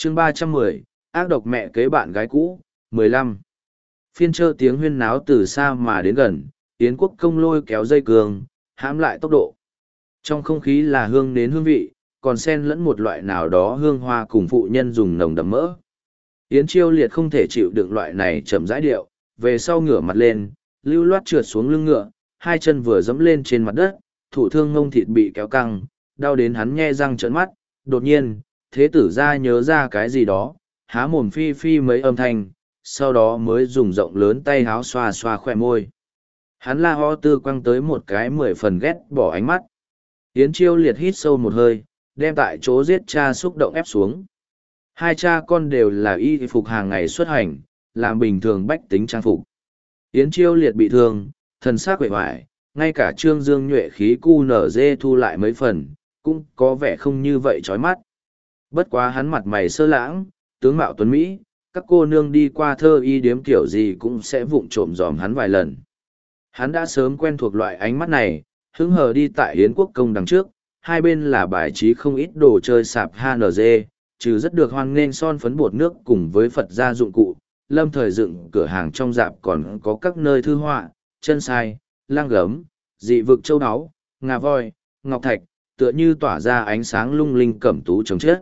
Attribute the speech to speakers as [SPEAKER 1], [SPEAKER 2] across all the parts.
[SPEAKER 1] chương 310, ác độc mẹ kế bạn gái cũ, 15. Phiên chơ tiếng huyên náo từ xa mà đến gần, Yến Quốc Công lôi kéo dây cương, hãm lại tốc độ. Trong không khí là hương nến hương vị, còn xen lẫn một loại nào đó hương hoa cùng phụ nhân dùng nồng đậm mỡ. Yến Chiêu Liệt không thể chịu đựng loại này chậm rãi điệu, về sau ngửa mặt lên, lưu loát trượt xuống lưng ngựa, hai chân vừa dẫm lên trên mặt đất, thủ thương ngông thịt bị kéo căng, đau đến hắn nhe răng trợn mắt. Đột nhiên, thế tử gia nhớ ra cái gì đó, há mồm phi phi mấy âm thanh, sau đó mới dùng rộng lớn tay háo xoa xoa khỏe môi. Hắn la ho tư quăng tới một cái 10 phần ghét bỏ ánh mắt. Yến Chiêu Liệt hít sâu một hơi, đem tại chỗ giết cha xúc động ép xuống. Hai cha con đều là y phục hàng ngày xuất hành, làm bình thường bách tính trang phục. Yến Chiêu Liệt bị thương, thần xác quệ hoài, ngay cả Trương Dương nhuệ khí cu nở dê thu lại mấy phần, cũng có vẻ không như vậy chói mắt. Bất quá hắn mặt mày sơ lãng, tướng mạo tuấn Mỹ, các cô nương đi qua thơ y điếm kiểu gì cũng sẽ vụng trộm dòm hắn vài lần. Hắn đã sớm quen thuộc loại ánh mắt này, hứng hờ đi tại Yến Quốc Công đằng trước, hai bên là bài trí không ít đồ chơi sạp HNG, trừ rất được hoan nghênh son phấn bột nước cùng với Phật gia dụng cụ, lâm thời dựng cửa hàng trong dạp còn có các nơi thư họa, chân sai, lang gấm, dị vực châu áo, ngà voi, ngọc thạch, tựa như tỏa ra ánh sáng lung linh cẩm tú trồng chết.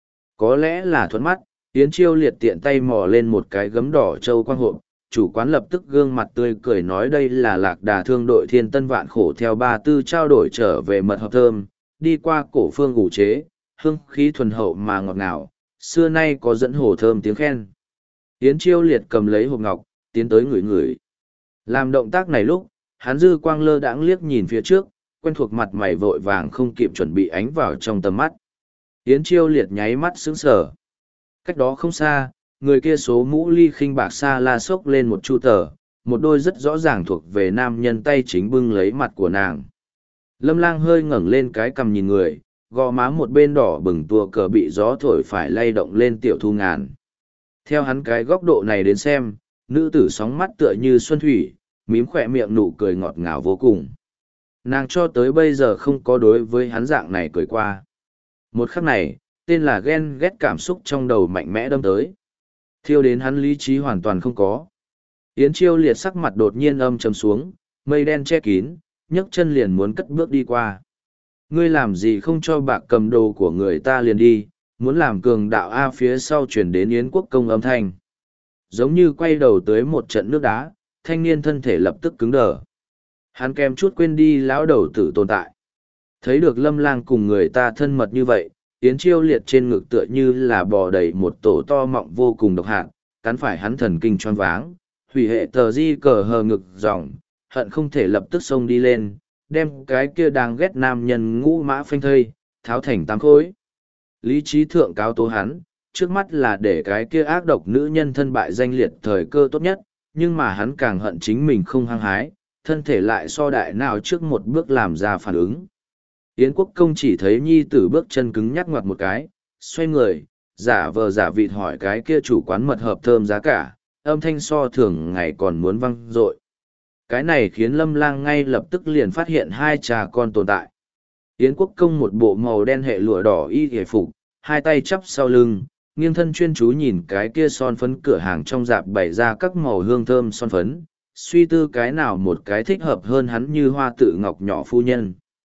[SPEAKER 1] Có lẽ là thuận mắt, Yến Chiêu Liệt tiện tay mò lên một cái gấm đỏ châu quang hộp, chủ quán lập tức gương mặt tươi cười nói đây là Lạc Đà thương đội Thiên Tân vạn khổ theo ba tư trao đổi trở về mật hợp thơm, đi qua cổ phương ủ chế, hương khí thuần hậu mà ngọt ngào, xưa nay có dẫn hổ thơm tiếng khen. Yến Chiêu Liệt cầm lấy hộp ngọc, tiến tới ngửi ngửi. Làm động tác này lúc, hắn dư quang lơ đãng liếc nhìn phía trước, quen thuộc mặt mày vội vàng không kịp chuẩn bị ánh vào trong tầm mắt. Yến Chiêu Liệt nháy mắt sững sờ. Cách đó không xa, người kia số mũ ly khinh bạc xa la xốc lên một chu tờ, một đôi rất rõ ràng thuộc về nam nhân tay chính bưng lấy mặt của nàng. Lâm Lang hơi ngẩng lên cái cằm nhìn người, gò má một bên đỏ bừng tua cờ bị gió thổi phải lay động lên Tiểu Thu Ngàn. Theo hắn cái góc độ này đến xem, nữ tử sóng mắt tựa như xuân thủy, mím khỏe miệng nụ cười ngọt ngào vô cùng. Nàng cho tới bây giờ không có đối với hắn dạng này cười qua. Một khắc này, tên là ghen ghét cảm xúc trong đầu mạnh mẽ đâm tới. Thiêu đến hắn lý trí hoàn toàn không có. Yến Chiêu Liệt sắc mặt đột nhiên âm trầm xuống, mây đen che kín, nhấc chân liền muốn cất bước đi qua. Ngươi làm gì không cho bạc cầm đồ của người ta liền đi, muốn làm cường đạo A phía sau chuyển đến Yến Quốc Công âm thanh. Giống như quay đầu tới một trận nước đá, thanh niên thân thể lập tức cứng đờ. Hắn kèm chút quên đi lão đầu tử tồn tại. Thấy được Lâm Lang cùng người ta thân mật như vậy, Yến Chiêu Liệt trên ngực tựa như là bò đầy một tổ to mọng vô cùng độc hạt, cắn phải hắn thần kinh choáng váng, hủy hệ tờ di cờ hờ ngực dòng, hận không thể lập tức xông đi lên, đem cái kia đang ghét nam nhân ngũ mã phanh thây, tháo thành tám khối. Lý trí thượng cáo tố hắn, trước mắt là để cái kia ác độc nữ nhân thân bại danh liệt thời cơ tốt nhất, nhưng mà hắn càng hận chính mình không hăng hái, thân thể lại so đại nào trước một bước làm ra phản ứng. Yến Quốc Công chỉ thấy nhi tử bước chân cứng nhắc ngoặt một cái, xoay người, giả vờ giả vịt hỏi cái kia chủ quán mật hợp thơm giá cả, âm thanh so thường ngày còn muốn văng dội. Cái này khiến Lâm Lang ngay lập tức liền phát hiện hai cha con tồn tại. Yến Quốc Công một bộ màu đen hệ lụa đỏ y hề phục, hai tay chắp sau lưng, nghiêng thân chuyên chú nhìn cái kia son phấn cửa hàng trong dạp bày ra các màu hương thơm son phấn, suy tư cái nào một cái thích hợp hơn hắn như hoa tự ngọc nhỏ phu nhân.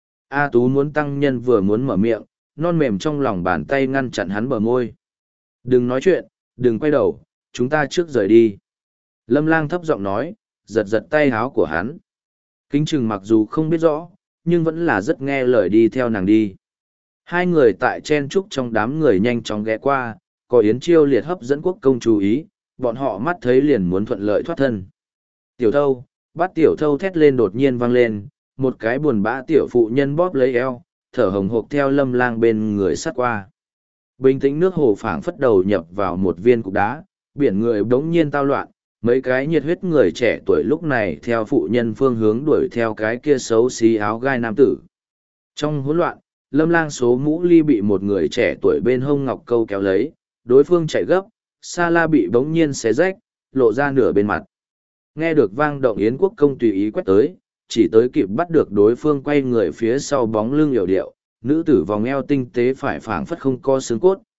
[SPEAKER 1] A Tú muốn tăng nhân vừa muốn mở miệng, non mềm trong lòng bàn tay ngăn chặn hắn bờ môi. Đừng nói chuyện, đừng quay đầu, chúng ta trước rời đi. Lâm Lang thấp giọng nói, giật giật tay háo của hắn. Kính Trừng mặc dù không biết rõ, nhưng vẫn là rất nghe lời đi theo nàng đi. Hai người tại chen trúc trong đám người nhanh chóng ghé qua, có Yến Chiêu Liệt hấp dẫn Quốc Công chú ý, bọn họ mắt thấy liền muốn thuận lợi thoát thân. Tiểu Thâu, bắt Tiểu Thâu thét lên đột nhiên vang lên, một cái buồn bã tiểu phụ nhân bóp lấy eo, thở hồng hộc theo Lâm Lang bên người sát qua. Bình tĩnh nước hồ phảng phất đầu nhập vào một viên cục đá, biển người bỗng nhiên tao loạn, mấy cái nhiệt huyết người trẻ tuổi lúc này theo phụ nhân phương hướng đuổi theo cái kia xấu xí áo gai nam tử. Trong hỗn loạn, Lâm Lang số mũ ly bị một người trẻ tuổi bên hông ngọc câu kéo lấy, đối phương chạy gấp, sa la bị bỗng nhiên xé rách, lộ ra nửa bên mặt. Nghe được vang động Yến Quốc Công tùy ý quét tới, chỉ tới kịp bắt được đối phương quay người phía sau bóng lưng yểu điệu, nữ tử vòng eo tinh tế phải phảng phất không có xương cốt,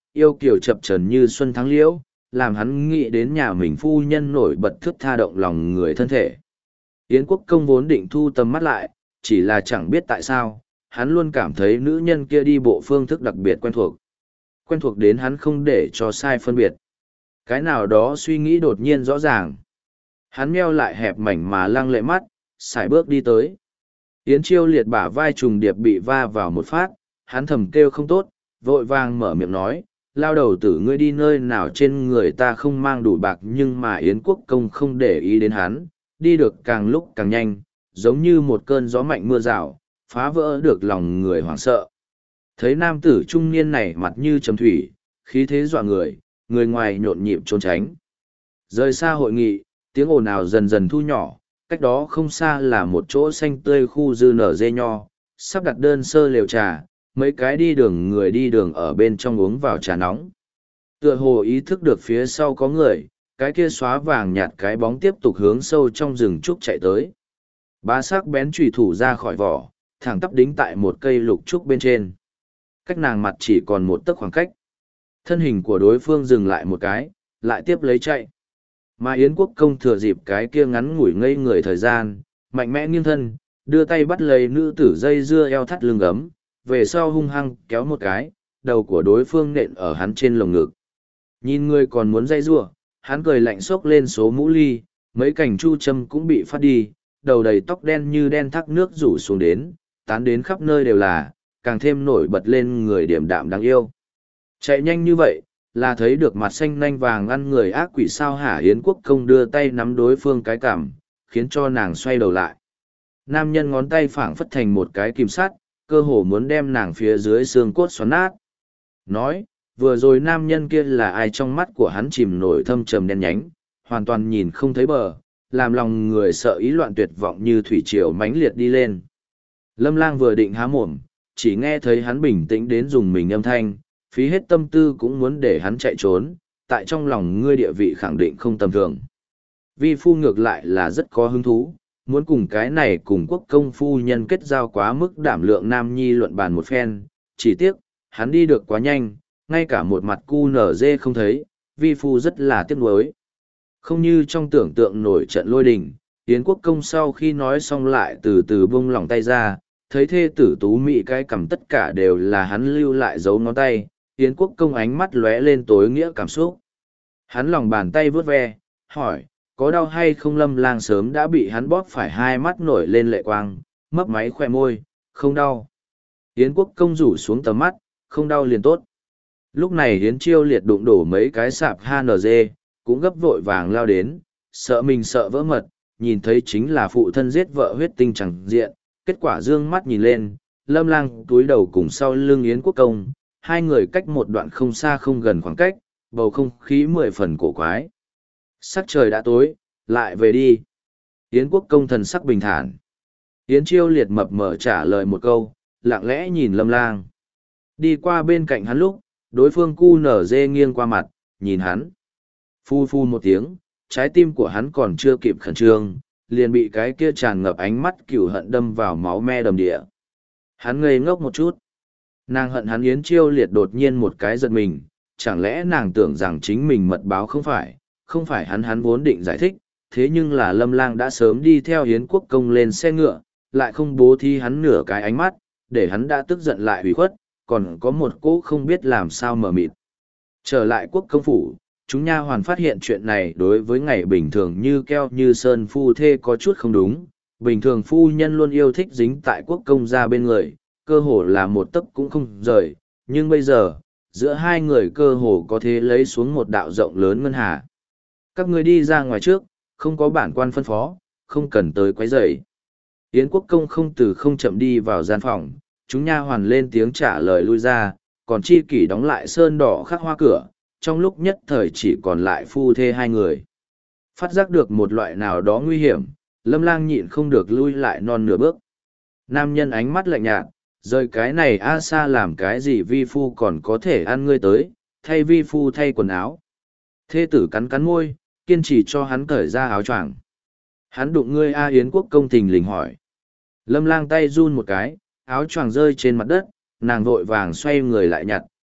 [SPEAKER 1] yêu kiều chập chờn như xuân tháng liễu, làm hắn nghĩ đến nhà mình phu nhân nổi bật thướt tha động lòng người thân thể. Yến Quốc Công vốn định thu tầm mắt lại, chỉ là chẳng biết tại sao, hắn luôn cảm thấy nữ nhân kia đi bộ phương thức đặc biệt quen thuộc. Quen thuộc đến hắn không để cho sai phân biệt. Cái nào đó suy nghĩ đột nhiên rõ ràng. Hắn meo lại hẹp mảnh mà lăng lệ mắt, sải bước đi tới. Yến Chiêu Liệt bả vai trùng điệp bị va vào một phát, hắn thầm kêu không tốt, vội vàng mở miệng nói, lao đầu tử ngươi đi nơi nào trên người ta không mang đủ bạc, nhưng mà Yến Quốc Công không để ý đến hắn, đi được càng lúc càng nhanh, giống như một cơn gió mạnh mưa rào, phá vỡ được lòng người hoảng sợ. Thấy nam tử trung niên này mặt như chấm thủy, khí thế dọa người ngoài nhộn nhịp trốn tránh. Rời xa hội nghị, tiếng ồn ào dần dần thu nhỏ, cách đó không xa là một chỗ xanh tươi khu dư nở dê nho, sắp đặt đơn sơ lều trà, mấy cái đi đường người đi đường ở bên trong uống vào trà nóng. Tựa hồ ý thức được phía sau có người, cái kia xóa vàng nhạt cái bóng tiếp tục hướng sâu trong rừng trúc chạy tới. Bá sắc bén chùy thủ ra khỏi vỏ, thẳng tắp đính tại một cây lục trúc bên trên. Cách nàng mặt chỉ còn một tấc khoảng cách. Thân hình của đối phương dừng lại một cái, lại tiếp lấy chạy. Mà Yến Quốc Công thừa dịp cái kia ngắn ngủi ngây người thời gian, mạnh mẽ nghiêng thân, đưa tay bắt lấy nữ tử dây dưa eo thắt lưng ấm, về sau hung hăng kéo một cái, đầu của đối phương nện ở hắn trên lồng ngực. Nhìn người còn muốn dây giụa, hắn cười lạnh xốc lên số mũ ly, mấy cành chu châm cũng bị phát đi, đầu đầy tóc đen như đen thác nước rủ xuống đến, tán đến khắp nơi đều là, càng thêm nổi bật lên người điềm đạm đáng yêu. Chạy nhanh như vậy, là thấy được mặt xanh nanh vàng ăn người ác quỷ sao hả? Yến Quốc Công đưa tay nắm đối phương cái cằm, khiến cho nàng xoay đầu lại. Nam nhân ngón tay phảng phất thành một cái kìm sắt, cơ hồ muốn đem nàng phía dưới xương cốt xoắn nát. Nói, vừa rồi nam nhân kia là ai? Trong mắt của hắn chìm nổi thâm trầm đen nhánh, hoàn toàn nhìn không thấy bờ, làm lòng người sợ ý loạn tuyệt vọng như thủy triều mãnh liệt đi lên. Lâm Lang vừa định há mồm, chỉ nghe thấy hắn bình tĩnh đến dùng mình âm thanh, phí hết tâm tư cũng muốn để hắn chạy trốn, tại trong lòng ngươi địa vị khẳng định không tầm thường. Vi phu ngược lại là rất có hứng thú, muốn cùng cái này cùng Quốc Công phu nhân kết giao quá mức đảm lượng nam nhi luận bàn một phen, chỉ tiếc, hắn đi được quá nhanh, ngay cả một mặt cu nở dê không thấy, vi phu rất là tiếc nuối. Không như trong tưởng tượng nổi trận lôi đình, Yến Quốc Công sau khi nói xong lại từ từ buông lỏng tay ra, thấy thê tử tú mị cái cầm tất cả đều là hắn lưu lại dấu ngón tay, Yến Quốc Công ánh mắt lóe lên tối nghĩa cảm xúc. Hắn lòng bàn tay vướt ve, hỏi, có đau hay không? Lâm Lang sớm đã bị hắn bóp phải hai mắt nổi lên lệ quang, mấp máy khoe môi, không đau. Yến Quốc Công rủ xuống tầm mắt, không đau liền tốt. Lúc này Yến Chiêu Liệt đụng đổ mấy cái sạp HNG, cũng gấp vội vàng lao đến, sợ mình sợ vỡ mật, nhìn thấy chính là phụ thân giết vợ huyết tinh chẳng diện, kết quả dương mắt nhìn lên, Lâm Lang túi đầu cùng sau lưng Yến Quốc Công, hai người cách một đoạn không xa không gần khoảng cách, bầu không khí 10 phần cổ quái. Sắc trời đã tối, lại về đi. Yến Quốc Công thần sắc bình thản. Yến Chiêu Liệt mập mờ trả lời một câu, lặng lẽ nhìn Lâm Lang. Đi qua bên cạnh hắn lúc, đối phương cu nở dê nghiêng qua mặt, nhìn hắn. Phu phu một tiếng, trái tim của hắn còn chưa kịp khẩn trương, liền bị cái kia tràn ngập ánh mắt cừu hận đâm vào máu me đầm địa. Hắn ngây ngốc một chút. Nàng hận hắn. Yến Chiêu Liệt đột nhiên một cái giật mình, chẳng lẽ nàng tưởng rằng chính mình mật báo không phải hắn vốn định giải thích, thế nhưng là Lâm Lang đã sớm đi theo Yến Quốc Công lên xe ngựa, lại không bố thí hắn nửa cái ánh mắt, để hắn đã tức giận lại hủy khuất, còn có một cỗ không biết làm sao mờ mịt. Trở lại Quốc Công phủ, chúng nha hoàn phát hiện chuyện này đối với ngày bình thường như keo như sơn phu thê có chút không đúng. Bình thường phu nhân luôn yêu thích dính tại Quốc Công gia bên người, cơ hồ là một tấc cũng không rời, nhưng bây giờ, giữa hai người cơ hồ có thể lấy xuống một đạo rộng lớn ngân hà. Các người đi ra ngoài trước, không có bản quan phân phó, không cần tới quấy rầy. Yến Quốc Công không từ không chậm đi vào gian phòng, chúng nha hoàn lên tiếng trả lời lui ra, còn chi kỷ đóng lại sơn đỏ khắc hoa cửa, trong lúc nhất thời chỉ còn lại phu thê hai người. Phát giác được một loại nào đó nguy hiểm, Lâm Lang nhịn không được lui lại non nửa bước. Nam nhân ánh mắt lạnh nhạt, rời cái này a xa làm cái gì vi phu còn có thể ăn ngươi tới, thay vi phu thay quần áo. Thê tử cắn cắn môi, kiên trì cho hắn cởi ra áo choàng. Hắn đụng ngươi a? Yến Quốc Công thình lình hỏi. Lâm Lang tay run một cái, áo choàng rơi trên mặt đất, nàng vội vàng xoay người lại nhặt,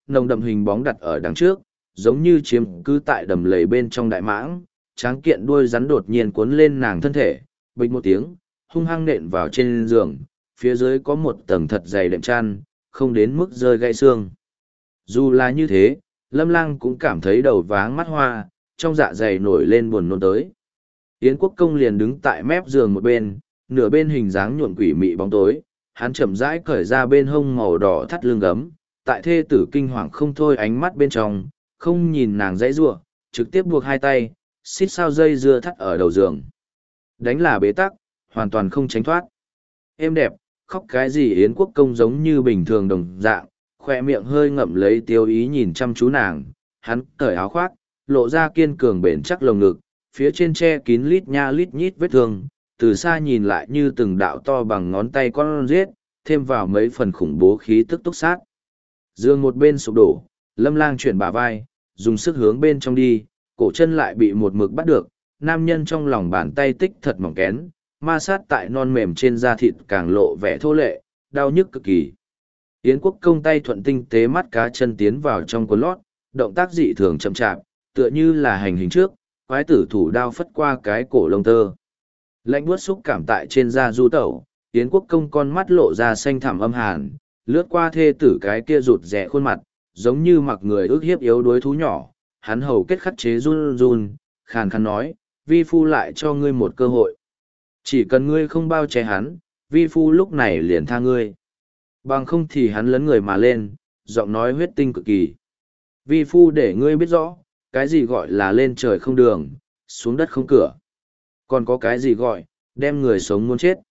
[SPEAKER 1] nồng đậm hình bóng đặt ở đằng trước, giống như chiếm cứ tại đầm lầy bên trong đại mãng, tráng kiện đuôi rắn đột nhiên cuốn lên nàng thân thể, bịch một tiếng, hung hăng nện vào trên giường, phía dưới có một tầng thật dày đệm chăn, không đến mức rơi gãy xương. Dù là như thế, Lâm Lang cũng cảm thấy đầu váng mắt hoa, trong dạ dày nổi lên buồn nôn tới. Yến Quốc Công liền đứng tại mép giường một bên, nửa bên hình dáng nhuộm quỷ mị bóng tối, hắn chậm rãi cởi ra bên hông màu đỏ thắt lưng gấm, tại thê tử kinh hoàng không thôi ánh mắt bên trong, không nhìn nàng dãy giụa, trực tiếp buộc hai tay, xít sao dây dưa thắt ở đầu giường. Đánh là bế tắc, hoàn toàn không tránh thoát. Êm đẹp, khóc cái gì Yến Quốc Công giống như bình thường đồng dạng, khoe miệng hơi ngậm lấy tiêu ý nhìn chăm chú nàng, hắn cởi áo khoác, lộ ra kiên cường bền chắc lồng ngực, phía trên che kín lít nha lít nhít vết thương, từ xa nhìn lại như từng đạo to bằng ngón tay con riết, thêm vào mấy phần khủng bố khí tức túc sát. Dương một bên sụp đổ, Lâm Lang chuyển bả vai, dùng sức hướng bên trong đi, cổ chân lại bị một mực bắt được, nam nhân trong lòng bàn tay tích thật mỏng kén, ma sát tại non mềm trên da thịt càng lộ vẻ thô lệ, đau nhức cực kỳ. Yến Quốc Công tay thuận tinh tế mắt cá chân tiến vào trong quần lót, động tác dị thường chậm chạp, tựa như là hành hình trước, quái tử thủ đao phất qua cái cổ lông tơ. Lạnh buốt xúc cảm tại trên da du tẩu, Yến Quốc Công con mắt lộ ra xanh thẳm âm hàn, lướt qua thê tử cái kia rụt rẻ khuôn mặt, giống như mặc người ước hiếp yếu đuối thú nhỏ, hắn hầu kết khắc chế run run, khàn khàn nói, vi phu lại cho ngươi một cơ hội. Chỉ cần ngươi không bao che hắn, vi phu lúc này liền tha ngươi. Bằng không thì hắn lấn người mà lên, giọng nói huyết tinh cực kỳ. Vi phu để ngươi biết rõ, cái gì gọi là lên trời không đường, xuống đất không cửa. Còn có cái gì gọi, đem người sống muốn chết.